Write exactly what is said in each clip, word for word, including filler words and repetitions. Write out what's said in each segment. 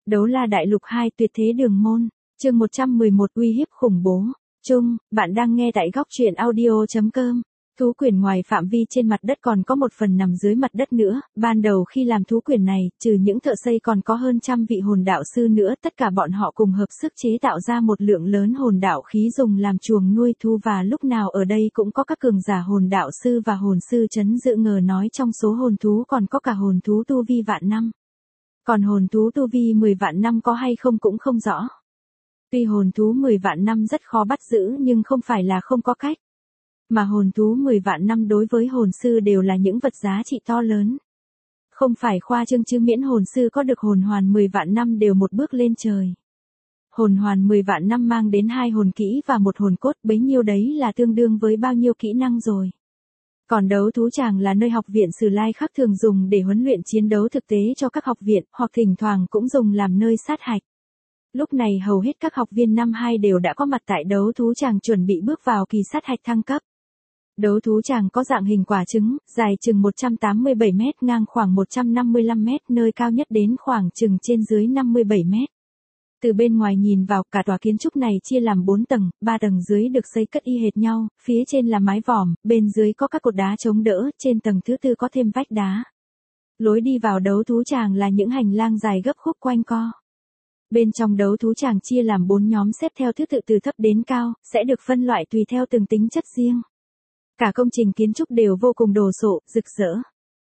Đấu la đại lục hai tuyệt thế đường môn, chương một trăm mười một uy hiếp khủng bố. Chung, bạn đang nghe tại góc truyện audio.com. Thú quyển ngoài phạm vi trên mặt đất còn có một phần nằm dưới mặt đất nữa, ban đầu khi làm thú quyển này, trừ những thợ xây còn có hơn trăm vị hồn đạo sư nữa, tất cả bọn họ cùng hợp sức chế tạo ra một lượng lớn hồn đạo khí dùng làm chuồng nuôi thú, và lúc nào ở đây cũng có các cường giả hồn đạo sư và hồn sư trấn giữ, ngờ nói trong số hồn thú còn có cả hồn thú tu vi vạn năm. Còn hồn thú tu vi mười vạn năm có hay không cũng không rõ. Tuy hồn thú mười vạn năm rất khó bắt giữ nhưng không phải là không có cách. Mà hồn thú mười vạn năm đối với hồn sư đều là những vật giá trị to lớn. Không phải khoa trương chứ miễn hồn sư có được hồn hoàn mười vạn năm đều một bước lên trời. Hồn hoàn mười vạn năm mang đến hai hồn kỹ và một hồn cốt, bấy nhiêu đấy là tương đương với bao nhiêu kỹ năng rồi. Còn đấu thú tràng là nơi học viện Sử Lai Khắc thường dùng để huấn luyện chiến đấu thực tế cho các học viện, hoặc thỉnh thoảng cũng dùng làm nơi sát hạch. Lúc này hầu hết các học viên năm hai đều đã có mặt tại đấu thú tràng chuẩn bị bước vào kỳ sát hạch thăng cấp. Đấu thú tràng có dạng hình quả trứng, dài chừng một trăm tám mươi bảy mét, ngang khoảng một trăm năm mươi lăm mét, nơi cao nhất đến khoảng chừng trên dưới năm mươi bảy mét. Từ bên ngoài nhìn vào, cả tòa kiến trúc này chia làm bốn tầng, ba tầng dưới được xây cất y hệt nhau, phía trên là mái vòm, bên dưới có các cột đá chống đỡ, trên tầng thứ tư có thêm vách đá. Lối đi vào đấu thú tràng là những hành lang dài gấp khúc quanh co. Bên trong đấu thú tràng chia làm bốn nhóm xếp theo thứ tự từ thấp đến cao, sẽ được phân loại tùy theo từng tính chất riêng. Cả công trình kiến trúc đều vô cùng đồ sộ, rực rỡ.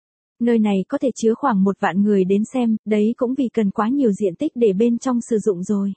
Nơi này có thể chứa khoảng một vạn người đến xem, đấy cũng vì cần quá nhiều diện tích để bên trong sử dụng rồi.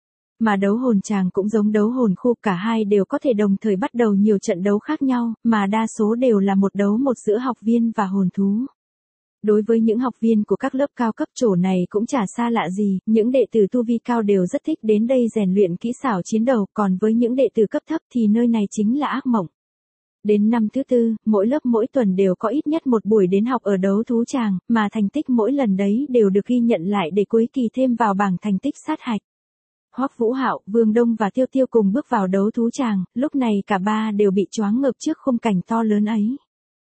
Mà đấu hồn tràng cũng giống đấu hồn khu, cả hai đều có thể đồng thời bắt đầu nhiều trận đấu khác nhau, mà đa số đều là một đấu một giữa học viên và hồn thú. Đối với những học viên của các lớp cao cấp, chỗ này cũng chả xa lạ gì, những đệ tử tu vi cao đều rất thích đến đây rèn luyện kỹ xảo chiến đấu, còn với những đệ tử cấp thấp thì nơi này chính là ác mộng. Đến năm thứ tư, mỗi lớp mỗi tuần đều có ít nhất một buổi đến học ở đấu thú tràng, mà thành tích mỗi lần đấy đều được ghi nhận lại để cuối kỳ thêm vào bảng thành tích sát hạch. Hoắc Vũ Hạo, Vương Đông và Tiêu Tiêu cùng bước vào đấu thú tràng, lúc này cả ba đều bị choáng ngợp trước khung cảnh to lớn ấy.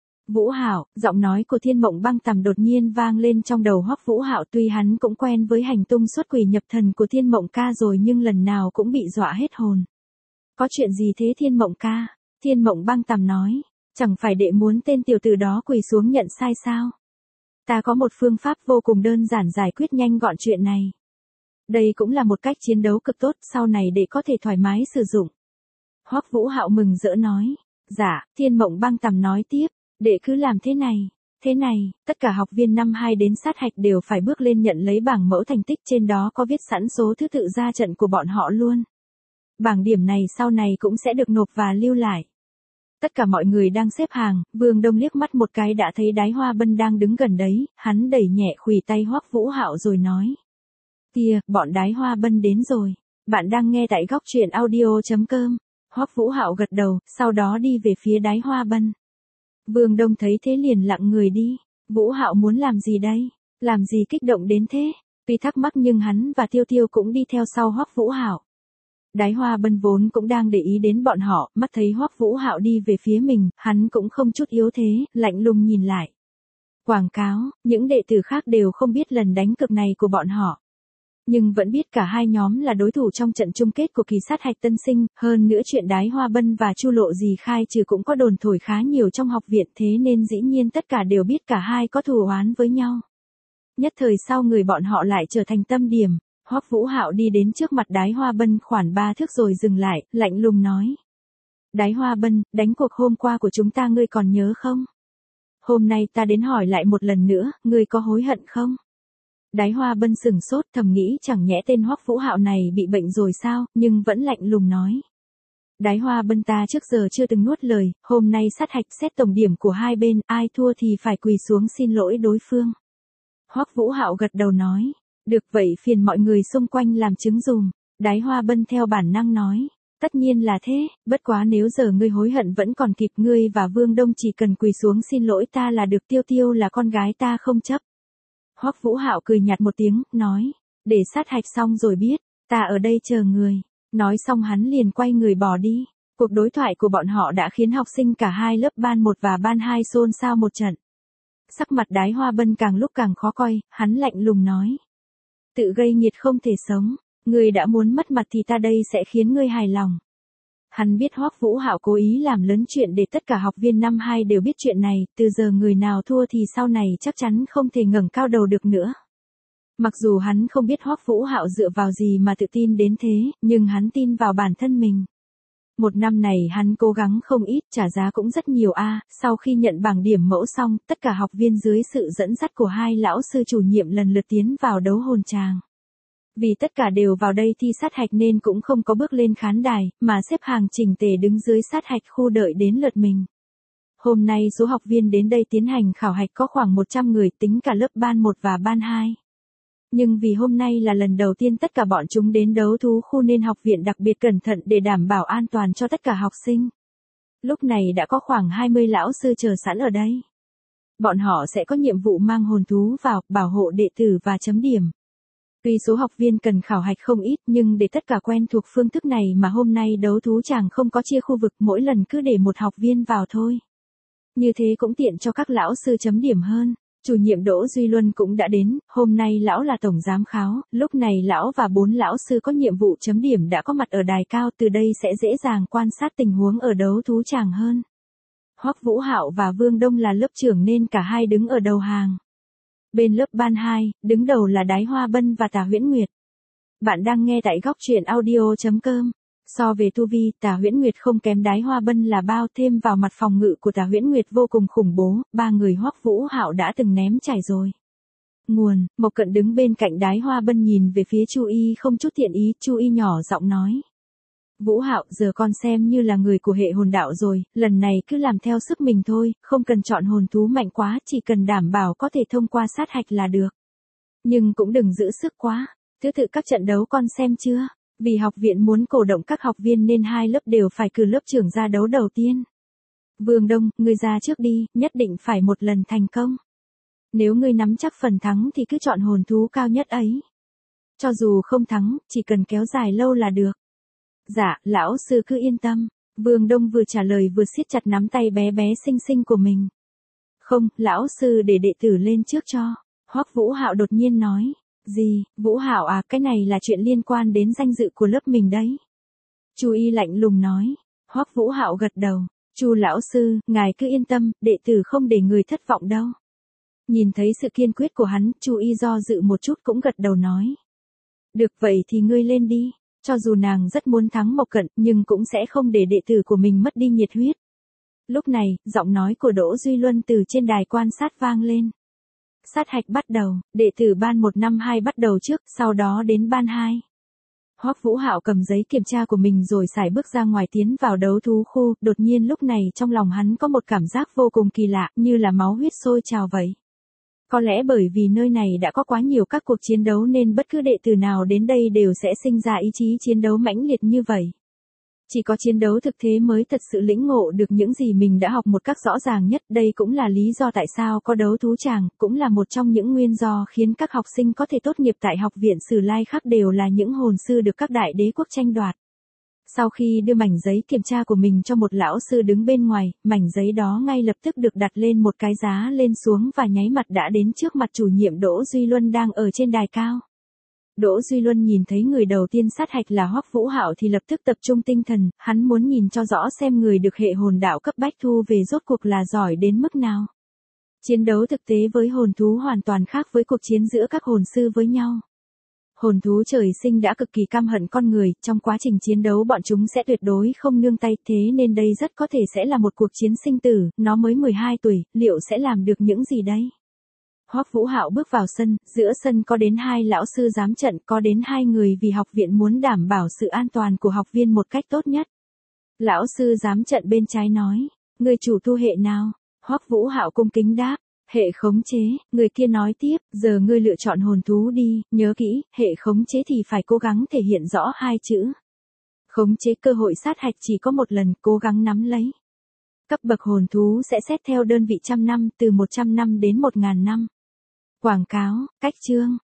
Vũ Hạo, giọng nói của Thiên Mộng Băng Tầm đột nhiên vang lên trong đầu Hoắc Vũ Hạo, tuy hắn cũng quen với hành tung xuất quỷ nhập thần của Thiên Mộng ca rồi nhưng lần nào cũng bị dọa hết hồn. Có chuyện gì thế Thiên Mộng ca? Thiên Mộng Băng Tầm nói, chẳng phải đệ muốn tên tiểu tử đó quỳ xuống nhận sai sao? Ta có một phương pháp vô cùng đơn giản giải quyết nhanh gọn chuyện này. Đây cũng là một cách chiến đấu cực tốt, sau này đệ có thể thoải mái sử dụng. Hoắc Vũ Hạo mừng rỡ nói, dạ, Thiên Mộng Băng Tầm nói tiếp, đệ cứ làm thế này, thế này, tất cả học viên năm hai đến sát hạch đều phải bước lên nhận lấy bảng mẫu thành tích, trên đó có viết sẵn số thứ tự ra trận của bọn họ luôn. Bảng điểm này sau này cũng sẽ được nộp và lưu lại. Tất cả mọi người đang xếp hàng, Vương Đông liếc mắt một cái đã thấy Đái Hoa Bân đang đứng gần đấy, hắn đẩy nhẹ khuỷu tay Hoắc Vũ Hạo rồi nói. Kìa, bọn Đái Hoa Bân đến rồi, bạn đang nghe tại góc truyện audio.com. Hoắc Vũ Hạo gật đầu, sau đó đi về phía Đái Hoa Bân. Vương Đông thấy thế liền lặng người đi, Vũ Hạo muốn làm gì đây, làm gì kích động đến thế, tuy thắc mắc nhưng hắn và Tiêu Tiêu cũng đi theo sau Hoắc Vũ Hạo. Đái Hoa Bân vốn cũng đang để ý đến bọn họ, mắt thấy Hoắc Vũ Hạo đi về phía mình, hắn cũng không chút yếu thế, lạnh lùng nhìn lại. Quảng cáo, những đệ tử khác đều không biết lần đánh cược này của bọn họ. Nhưng vẫn biết cả hai nhóm là đối thủ trong trận chung kết của kỳ sát hạch tân sinh, hơn nữa chuyện Đái Hoa Bân và Chu Lộ Dì khai trừ cũng có đồn thổi khá nhiều trong học viện, thế nên dĩ nhiên tất cả đều biết cả hai có thù oán với nhau. Nhất thời sau người bọn họ lại trở thành tâm điểm. Hoắc Vũ Hạo đi đến trước mặt Đái Hoa Bân khoảng ba thước rồi dừng lại, lạnh lùng nói. Đái Hoa Bân, đánh cuộc hôm qua của chúng ta ngươi còn nhớ không? Hôm nay ta đến hỏi lại một lần nữa, ngươi có hối hận không? Đái Hoa Bân sừng sốt, thầm nghĩ chẳng nhẽ tên Hoắc Vũ Hạo này bị bệnh rồi sao, nhưng vẫn lạnh lùng nói. Đái Hoa Bân, ta trước giờ chưa từng nuốt lời, hôm nay sát hạch xét tổng điểm của hai bên, ai thua thì phải quỳ xuống xin lỗi đối phương. Hoắc Vũ Hạo gật đầu nói. Được vậy phiền mọi người xung quanh làm chứng dùm. Đái Hoa Bân theo bản năng nói. Tất nhiên là thế, bất quá nếu giờ ngươi hối hận vẫn còn kịp, ngươi và Vương Đông chỉ cần quỳ xuống xin lỗi ta là được, Tiêu Tiêu là con gái ta không chấp. Hoắc Vũ Hạo cười nhạt một tiếng, nói. Để sát hạch xong rồi biết, ta ở đây chờ người. Nói xong hắn liền quay người bỏ đi. Cuộc đối thoại của bọn họ đã khiến học sinh cả hai lớp ban một và ban hai xôn xao một trận. Sắc mặt Đái Hoa Bân càng lúc càng khó coi, hắn lạnh lùng nói. Tự gây nghiệt không thể sống, ngươi đã muốn mất mặt thì ta đây sẽ khiến ngươi hài lòng. Hắn biết Hoắc Vũ Hạo cố ý làm lớn chuyện để tất cả học viên năm hai đều biết chuyện này, từ giờ người nào thua thì sau này chắc chắn không thể ngẩng cao đầu được nữa. Mặc dù hắn không biết Hoắc Vũ Hạo dựa vào gì mà tự tin đến thế, nhưng hắn tin vào bản thân mình. Một năm này hắn cố gắng không ít, trả giá cũng rất nhiều a. Sau khi nhận bảng điểm mẫu xong, tất cả học viên dưới sự dẫn dắt của hai lão sư chủ nhiệm lần lượt tiến vào đấu hồn tràng. Vì tất cả đều vào đây thi sát hạch nên cũng không có bước lên khán đài, mà xếp hàng chỉnh tề đứng dưới sát hạch khu đợi đến lượt mình. Hôm nay số học viên đến đây tiến hành khảo hạch có khoảng một trăm người, tính cả lớp ban một và ban hai. Nhưng vì hôm nay là lần đầu tiên tất cả bọn chúng đến đấu thú khu nên học viện đặc biệt cẩn thận để đảm bảo an toàn cho tất cả học sinh. Lúc này đã có khoảng hai mươi lão sư chờ sẵn ở đây. Bọn họ sẽ có nhiệm vụ mang hồn thú vào, bảo hộ đệ tử và chấm điểm. Tuy số học viên cần khảo hạch không ít nhưng để tất cả quen thuộc phương thức này mà hôm nay đấu thú chàng không có chia khu vực, mỗi lần cứ để một học viên vào thôi. Như thế cũng tiện cho các lão sư chấm điểm hơn. Chủ nhiệm Đỗ Duy Luân cũng đã đến, hôm nay lão là tổng giám khảo, lúc này lão và bốn lão sư có nhiệm vụ chấm điểm đã có mặt ở đài cao, từ đây sẽ dễ dàng quan sát tình huống ở đấu thú chàng hơn. Hoắc Vũ Hạo và Vương Đông là lớp trưởng nên cả hai đứng ở đầu hàng. Bên lớp ban hai, đứng đầu là Đái Hoa Bân và Tả Huyễn Nguyệt. Bạn đang nghe tại góc truyện audio chấm com. So về tu vi, Tả Huyễn Nguyệt không kém Đái Hoa Bân là bao, thêm vào mặt phòng ngự của Tả Huyễn Nguyệt vô cùng khủng bố, ba người Hoắc Vũ Hạo đã từng ném trải rồi. Nguồn, Mộc Cận đứng bên cạnh Đái Hoa Bân nhìn về phía Chu Y không chút thiện ý, Chu Y nhỏ giọng nói. Vũ Hạo, giờ con xem như là người của hệ hồn đạo rồi, lần này cứ làm theo sức mình thôi, không cần chọn hồn thú mạnh quá, chỉ cần đảm bảo có thể thông qua sát hạch là được. Nhưng cũng đừng giữ sức quá, thứ tự các trận đấu con xem chưa? Vì học viện muốn cổ động các học viên nên hai lớp đều phải cử lớp trưởng ra đấu đầu tiên. Vương Đông, ngươi ra trước đi, nhất định phải một lần thành công. Nếu ngươi nắm chắc phần thắng thì cứ chọn hồn thú cao nhất ấy. Cho dù không thắng, chỉ cần kéo dài lâu là được. Dạ, lão sư cứ yên tâm. Vương Đông vừa trả lời vừa siết chặt nắm tay bé bé xinh xinh của mình. Không, lão sư để đệ tử lên trước cho. Hoắc Vũ Hạo đột nhiên nói. Gì, Vũ Hạo à, cái này là chuyện liên quan đến danh dự của lớp mình đấy. Chu Y lạnh lùng nói. Hoắc Vũ Hạo gật đầu. Chu lão sư, ngài cứ yên tâm, đệ tử không để người thất vọng đâu. Nhìn thấy sự kiên quyết của hắn, Chu Y do dự một chút cũng gật đầu nói. Được vậy thì ngươi lên đi. Cho dù nàng rất muốn thắng Mộc Cận, nhưng cũng sẽ không để đệ tử của mình mất đi nhiệt huyết. Lúc này, giọng nói của Đỗ Duy Luân từ trên đài quan sát vang lên. Sát hạch bắt đầu, đệ tử ban một năm hai bắt đầu trước, sau đó đến ban hai. Hoắc Vũ Hạo cầm giấy kiểm tra của mình rồi sải bước ra ngoài tiến vào đấu thú khu, đột nhiên lúc này trong lòng hắn có một cảm giác vô cùng kỳ lạ, như là máu huyết sôi trào vậy. Có lẽ bởi vì nơi này đã có quá nhiều các cuộc chiến đấu nên bất cứ đệ tử nào đến đây đều sẽ sinh ra ý chí chiến đấu mãnh liệt như vậy. Chỉ có chiến đấu thực thế mới thật sự lĩnh ngộ được những gì mình đã học một cách rõ ràng nhất. Đây cũng là lý do tại sao có đấu thú tràng, cũng là một trong những nguyên do khiến các học sinh có thể tốt nghiệp tại học viện Sử Lai khác đều là những hồn sư được các đại đế quốc tranh đoạt. Sau khi đưa mảnh giấy kiểm tra của mình cho một lão sư đứng bên ngoài, mảnh giấy đó ngay lập tức được đặt lên một cái giá lên xuống và nháy mặt đã đến trước mặt chủ nhiệm Đỗ Duy Luân đang ở trên đài cao. Đỗ Duy Luân nhìn thấy người đầu tiên sát hạch là Hoắc Vũ Hạo thì lập tức tập trung tinh thần, hắn muốn nhìn cho rõ xem người được hệ hồn đạo cấp bách thu về rốt cuộc là giỏi đến mức nào. Chiến đấu thực tế với hồn thú hoàn toàn khác với cuộc chiến giữa các hồn sư với nhau. Hồn thú trời sinh đã cực kỳ căm hận con người, trong quá trình chiến đấu bọn chúng sẽ tuyệt đối không nương tay, thế nên đây rất có thể sẽ là một cuộc chiến sinh tử, nó mới mười hai tuổi, liệu sẽ làm được những gì đây? Hoắc Vũ Hạo bước vào sân, giữa sân có đến hai lão sư giám trận, có đến hai người vì học viện muốn đảm bảo sự an toàn của học viên một cách tốt nhất. Lão sư giám trận bên trái nói, người chủ tu hệ nào? Hoắc Vũ Hạo cung kính đáp, hệ khống chế. Người kia nói tiếp, giờ ngươi lựa chọn hồn thú đi, nhớ kỹ, hệ khống chế thì phải cố gắng thể hiện rõ hai chữ. Khống chế, cơ hội sát hạch chỉ có một lần, cố gắng nắm lấy. Cấp bậc hồn thú sẽ xét theo đơn vị trăm năm, từ một trăm năm đến một ngàn năm. Quảng cáo, cách chương,